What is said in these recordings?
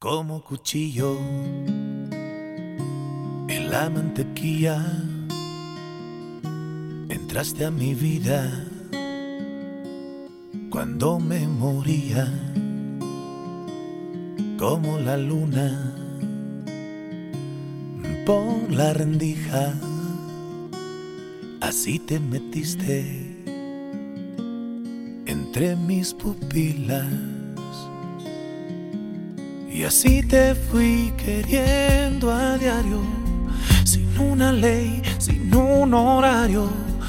Como cuchillo en la mantequilla, entraste a mi vida cuando me moría. Como la luna por la rendija, así te metiste entre mis pupilas. Y así te fui queriendo a diario, sin una ley, sin un horario.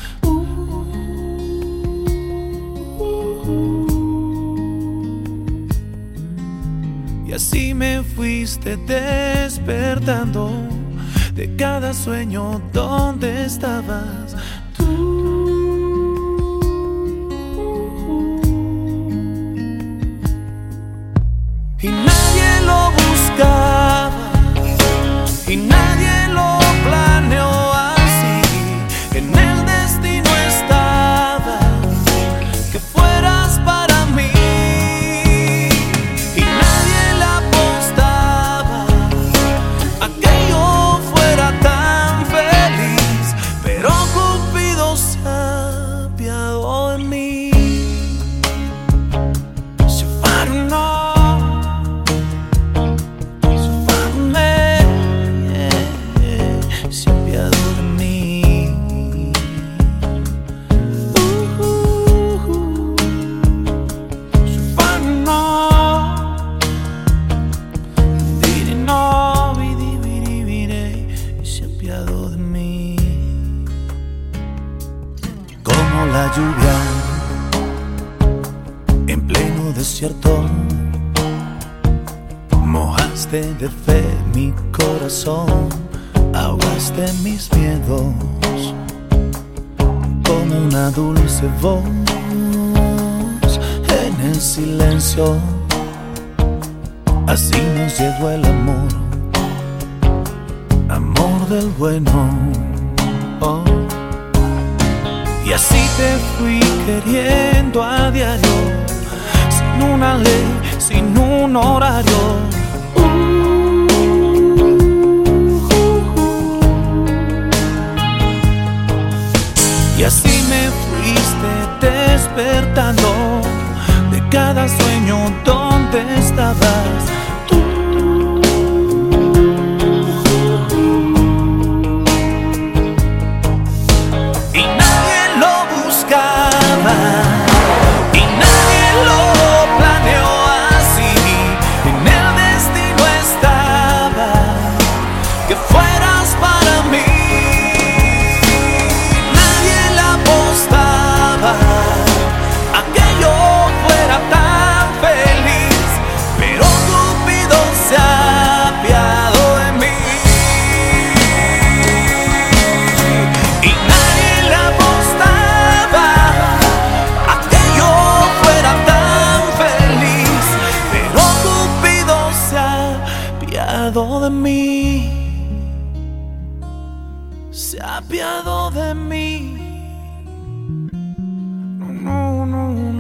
Y así me fuiste despertando de cada sueño donde estabas tú. Y nadie lo buscaba, y nadie lo planeó así. En el destino estaba que fueras para mí, y nadie le apostaba a que yo fuera tan feliz, pero Cupido se apiadó de mí. Como la lluvia en pleno desierto, mojaste de fe mi corazón, ahogaste mis miedos como una dulce voz en el silencio. Así nos llegó el amor, amor del bueno. Oh. Y así te fui queriendo a diario, sin una ley, sin un horario. Y así me fuiste despertando de cada sueño donde estabas tú. Y nadie lo planeó así. En el destino estaba que fueras para mí. Nadie le apostaba a que yo fuera tan feliz, pero Cupido se apiadó de mí. Y nadie le apostaba de mí, se ha apiadado de mí. No, no, no.